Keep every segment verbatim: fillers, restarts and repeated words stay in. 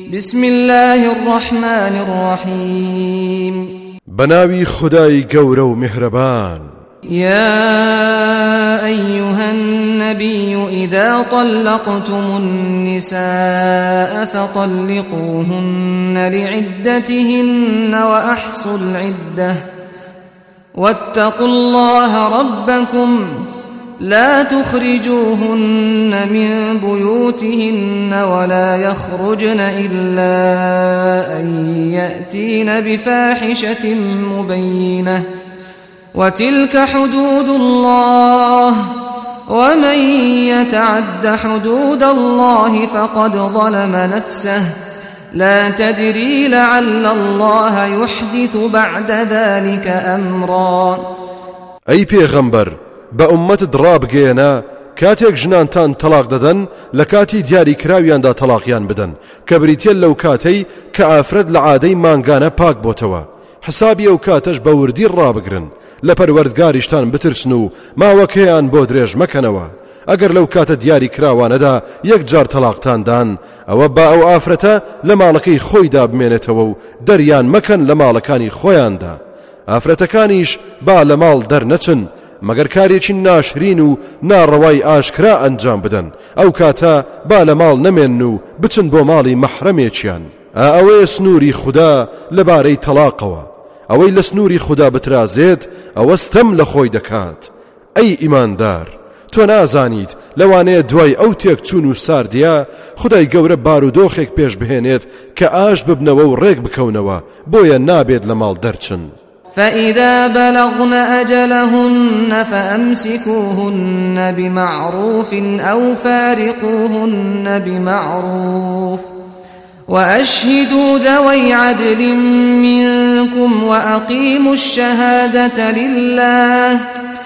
بسم الله الرحمن الرحيم بناوي خداي قورو مهربان يا أيها النبي إذا طلقتم النساء فطلقوهن لعدتهن وأحصوا العدة واتقوا الله ربكم لا تخرجوهن من بيوتهن ولا يخرجن إلا أن يأتين بفاحشة مبينة وتلك حدود الله ومن يتعد حدود الله فقد ظلم نفسه لا تدري لعل الله يحدث بعد ذلك أمرا. أي پیغمبر بأمت دراب گينا كاتيك جنانتان طلاق ددن لكاتي دياري كراويان دا طلاقيان بدن كبريتيل لو كاتي كافرد لعادي مانغانا باك بوتوا حسابي او كاتش بوردي رابقرن لپروردگاریشتان بترسنو ما وكيان بودريج مكنوا اگر لو كات دياري كراوان دا يك جار طلاقتان دان او با او آفرتا لمالكي خوي دا بمينتو دريان مكن لمالكاني خويان دا آفرتكانيش با لمال در نچن مگر کاریکی ناشرین و ناڕەوای ئاشکرا ئەنجام بدەن ئەو کاتە با لە ماڵ نەمێنن و بچن بۆ ماڵی مەحرەمێکیان. ئەوەیە سنووری خوددا لەبارەی تەلاقەوە ئەوەی لە سنووری خوددا بترازێت ئەوە ستەم لە خۆی دەکات. ئەی ئیماندار تۆ نازانیت لەوانەیە دوای ئەو تێکچوون و ساردیە خودای گەورە بارودۆخێک پێش بهێنێت کە ئاش ببنەوە و ڕێک بکەونەوە بۆیە نابێت لە ماڵ دەرچن. فإذا بلغن أجلهن فأمسكوهن بمعروف أو فارقوهن بمعروف وأشهدوا ذوي عدل منكم وأقيموا الشهادة لله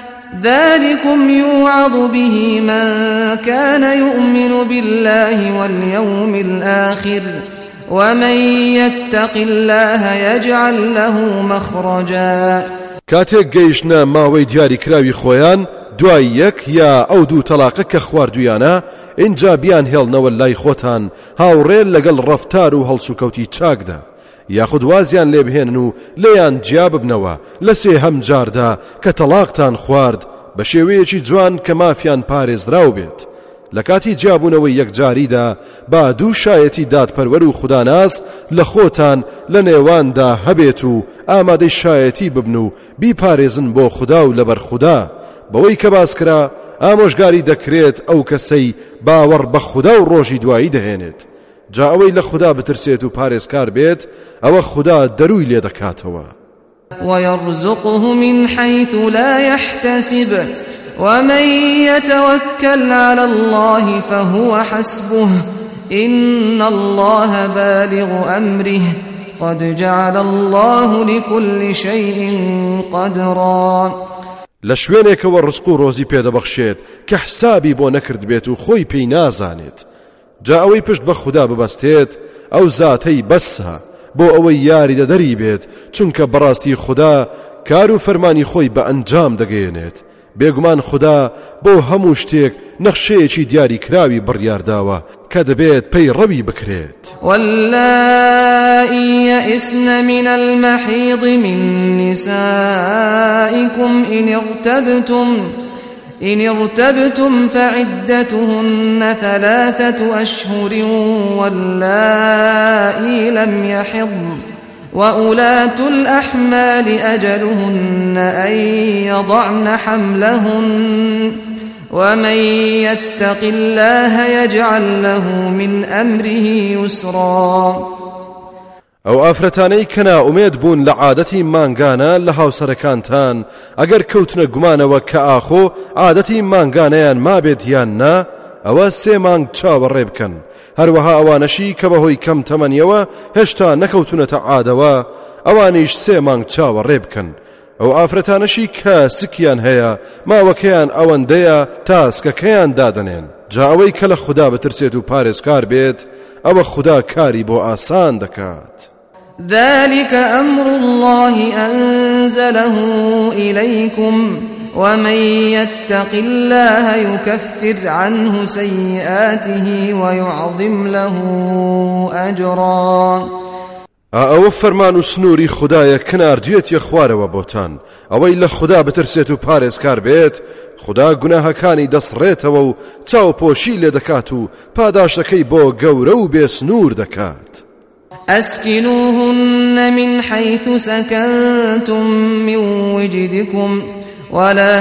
ذلكم يوعظ به من كان يؤمن بالله واليوم الآخر ومن يتق الله يجعل له مخرجا. كاتێک گەیشتە ماوەی دیاری کراوی خۆیان دوای یەک یا ئەو دوو تەلاقە کە خواردویانە اینجا بیان هێڵنەوە لای خۆتان هاوڕێ لەگەڵ ڕەفتار و هەڵسوکەوتی چاکدا یاخود وازیان لێ بهێنن و لێیان جیا ببنەوە لە سێ هەم جاردا کە تەلاقتان خوارد بە شێوەیەکی جوان کە مافیان پارێزراو بێت. لە کاتی جیابوونەوەی یەکجاریدا با دوو شایەتی دادپەروەر و خوداناس لە خۆتان لە نێواندا هەبێت و ئامادەی شایەتی ببن و بیپارێزن بۆ خوددا و لەبەر خوددا بەوەی کە باسکرا ئامۆژگاری دەکرێت ئەو کەسەی باوەڕ بە خوددا و ڕۆژی دوایی دەهێنێت. جا ئەوەی لە خوددا بترسێت و پارێزکار بێت ئەوە خوددا دەروی لێ دەکاتەوە. ويرزقه من حيث لا يحتسب ومن يتوكل على الله فهو حسبه إن الله بالغ أمره قد جعل الله لكل شيء قدرا. لشوێنێکەوە ڕزق و ڕۆزی پێدەبەخشێت کە حسابی بۆ نەکرد بێت و خۆی پێی نازانێت. جا ئەوەی پشت بە خوددا ببەستێت ئەو زاتەی بەسە بۆ ئەوەی یاری دەدەری بێت چونکە بەڕاستی خوددا کار و فەرمانی خۆی بە ئەنجام دەگەیەنێت. بێگومان خوددا بۆ هەموو شتێک نەخشەیەکی دیاری کراوی بڕیارداوە کە دەبێت پێی ڕەوی بکرێت. واللائي يئسن من المحيض من نسائكم إن ارتبتم إن ارتبتم فعدتهن ثلاثة أشهر واللائي لم يحضن وأولاة الأحمال أجلهن أن يضعن حملهن ومن يتق الله يجعل له من أمره يسرا. ئەو ئافرەتانەی کەنا ئومێد بوون لە عادەتی مانگانە لە هاوسەرەکانتان ئەگەر کەوتنە گومانەوە کە ئاخۆ عادەتی مانگانەیان مابێت یان نا ئەوە سێ مانگ چاوەڕێ بکەن. هەروەها ئەوانەشی کە بەهۆی کەم تەمەنیەوە هێشتا نەکەوتونەتە عادەوە ئەوانیش سێ مانگ چاوەڕێ بکەن. ئەو ئافرەتانەشی کە سکیان هەیە ماوەکەیان ئەوەندەیە تاسکەکەیان دادەنێن. جا ئەوەی کە لە خوددا بترسێت و پارێزکار بێت ئەوە خوددا کاری بۆ ئاسان دەکات. ذلك أمر الله أنزله إليكم ومن يتق الله يكفر عنه سيئاته ويعظم له أجرا. ئەوە فەرمان و سنووری خودایە کناردوێتیە خوارەوە بۆتان ئەوەی لە خوددا بترسێت و پارێزکار بێت خوددا گوناهەکانی دەسڕێتەوە و چاوپۆشی لێ دەکات و پاداشتەکەی بۆ گەورە و بێسنوور دەکات. أسكنوهن من حيث سكنتم من وجدكم ولا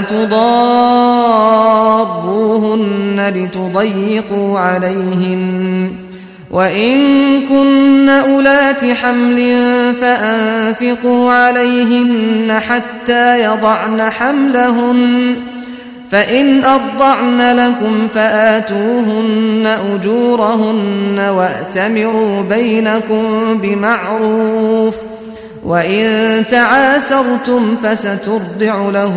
تضاروهن لتضيقوا عليهن وإن كن أولات حمل فأنفقوا عليهن حتى يضعن حملهن فإن أرضعن لكم فآتوهن أجورهن وأتمروا بينكم بمعروف وإن تعاسرتم فسترضع له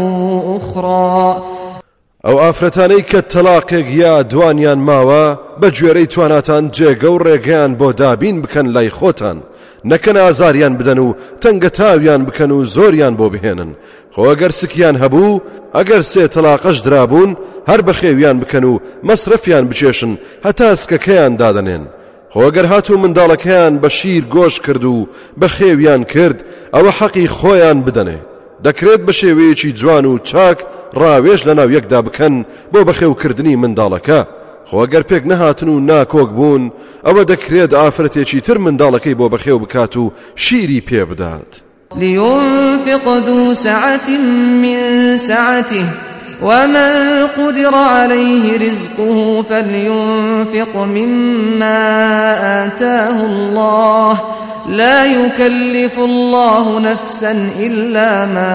أخرى. ئەو ئافرەتانەی کە تەلاقێک یا دوانیان ماوە بە گوێرەی تواناتان جێگە و ڕێگەیان بۆ دابین بکەن لای خۆتان نەکەن ئازاریان بدەن و تەنگە تاویان بکەن و زۆریان بۆ بهێنن خۆ ئەگەر سکیان هەبوو ئەگەر سێ تەلاقەش درابوون هەر بە خێویان بکەن و مەسرەفیان بچێشن هەتا سکەکەیان دادەنێن خۆ ئەگەر هاتوو منداڵەکەیان بە شیر گۆش کرد و بە خێویان کرد ئەوە حەقی خۆیان بدەنێ دەکرێت بە شێوەیەکی جوان و چاک ڕاوێژ لەناو یەکدا بکەن بۆ بەخێوکردنی منداڵەکە خۆ ئەگەر پێک نەهاتن و ناکۆک بوون ئەوە دەکرێت ئافرەتێکی تر منداڵەکەی بۆ بەخێو بکات و شیری پێ بدات. لينفق ذو سعة من سعته ومن قدر عليه رزقه فلينفق مما آتاه الله لا يكلف الله نفسا إلا ما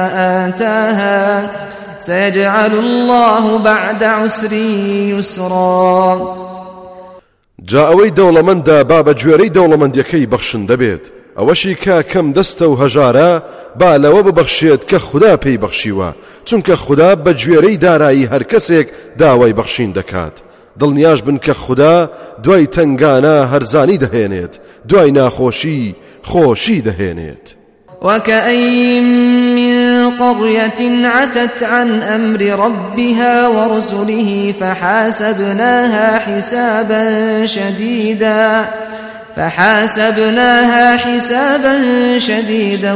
آتاها سيجعل الله بعد عسر يسرا. جا ئەوەی دەوڵەمەندە با بە گوێرەی دەوڵەمەندیەکەی بەخشن دەبێت ئەوەشی کە کەم دەستە و هەژارە با لەوە ببەخشێت کە خوددا پێی بەخشیوە چونکە خوددا بە گوێرەی دارایی هەر کەسێک داوای بەخشین دەکات. دڵنیاش بن کە خوددا دوای تنگانە هەرزانی دەهێنێت دوای ناخۆشی خۆشی دەهێنێت. وكأين من قرية عتت عن أمر ربها ورسله فحاسبناها حسابا شديدا فحاسبناها حسابا شديدا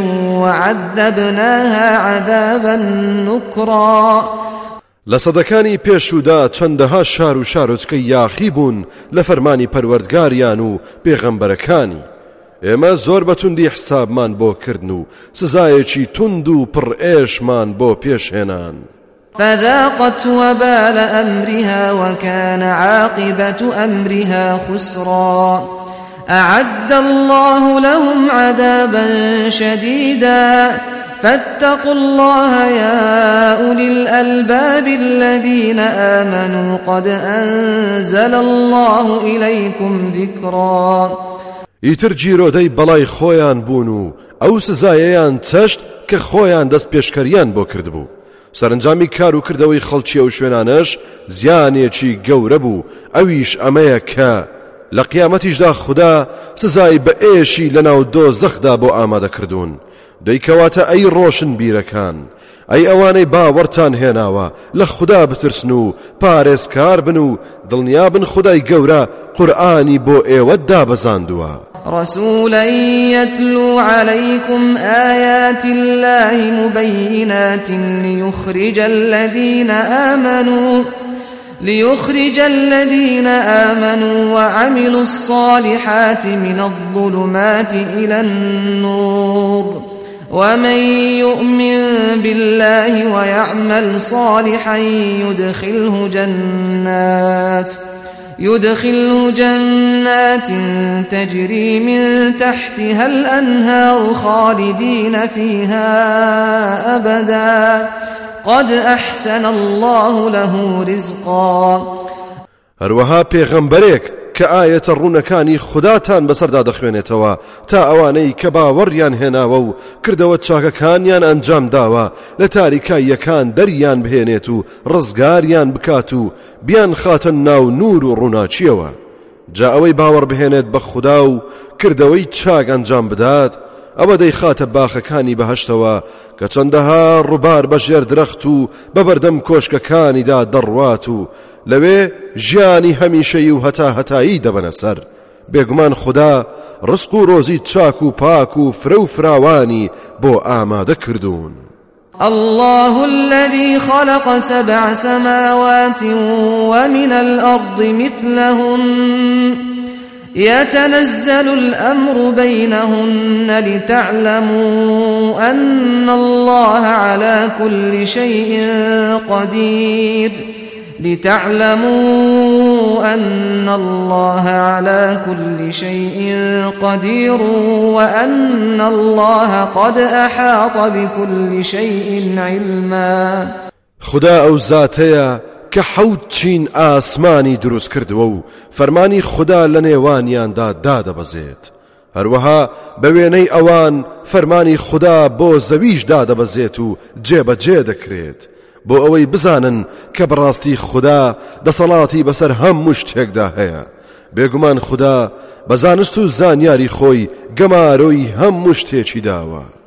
وعذبناها عذابا نكرا. لەسەدەکانی پێشودا چەندەها شار و شارۆچکە یاخی بوون لە فەرمانی پەروەردگاریان و پێغەمبەرەکانی ئێمە زۆر بەتوندی حسابمان بۆ کردن و سزایەکی تند و پڕ ئێشمان بۆ پێشهێنان. فذاقت وبال أمرها وكان عاقبة أمرها خسرا. أعد الله لهم عذابا شديدا فاتقوا الله يا أولي الألباب الذين آمنوا قد أنزل الله إليكم ذكرا. ئیتر جیرۆدەی بەڵای خۆیان بوون و ئەو سزایەیان چەشت کە خۆیان دەست پێشکەریان بۆ کردبوو سەرنجامی کار و کردەوەی خەڵکی ئەو شوێنانەش زیانێکی گەورە بوو ئەویش ئەمەیە کە لە قیامەتیشدا خوددا سزای بە ئێشی لەناو دۆزەخدا بۆ ئامادەکردوون. دەیکەواتە ئەی ڕۆشن بیرەکان ئەی ئەوانەی باوەڕتان هێناوە لە خوددا بترسن و پارێزکار بن و دڵنیا بن خودای گەورە قورئانی بۆ ئێوە دابەزاندووە. رسولا يتلو عليكم آيات الله مبينات ليخرج الذين آمنوا ليخرج الذين آمنوا وعملوا الصالحات من الظلمات إلى النور ومن يؤمن بالله ويعمل صالحا يدخله جنات يدخله جنات تجري من تحتها الأنهار خالدين فيها أبدا قد أحسن الله له رزقا. هەروەها پێغەمبەرێک کە ئاەتە ڕوونەکانی خوداتان بەسەردا دەخوێنێتەوە تا ئەوانەی کە باوەڕیان هێناوە و کردەوە چاکەکانیان ئەنجام داوە لە تاریکاییەکان دەریان بهێنێت و ڕزگاریان بکات و بیان خاتە ناو نور و ڕووناچیەوە. جا ئەوەی باوەڕ بهێنێت بە خوددا و کردەوەی چاک ئەنجام بدات ئەوە دەیخاتە باخەکانی بەهەشتەوە کە چەندەها ڕووبار بەژێر درەخت و بەبەردەم کۆشکەکانیدا دەڕوات و لەوێ ژیانی هەمیشەیی و هەتا هەتایی دەبەنە سەر. بێگومان خوددا ڕزق و ڕۆزی چاک و پاک و فرە و فراوانی بۆ ئامادە کردوون. الله الذي خلق سبع سماوات ومن الأرض مثلهن يتنزل الأمر بينهن لتعلموا أن الله على كل شيء قدير لتعلموا أن الله على كل شيء قدير وأن الله قد أحاط بكل شيء علما. خدا أو ذاتيا كحوت چین ئاسمانی دروست کردووە و فەرمانی خدا لە نێوانیاندا دادەبەزێت. هەروەها بە وێنەی ئەوان فەرمانی خدا بۆ زەویش دادەبەزێت و جێبەجێ دەکرێت بۆ ئەوەی بزانن کە بەڕاستی خدا دەسەڵاتی بەسەر هەموو شتێکدا هەیە. بێگومان خدا بە زانست و زانیاری خۆی گەمارۆی هەموو شتێکی داوە.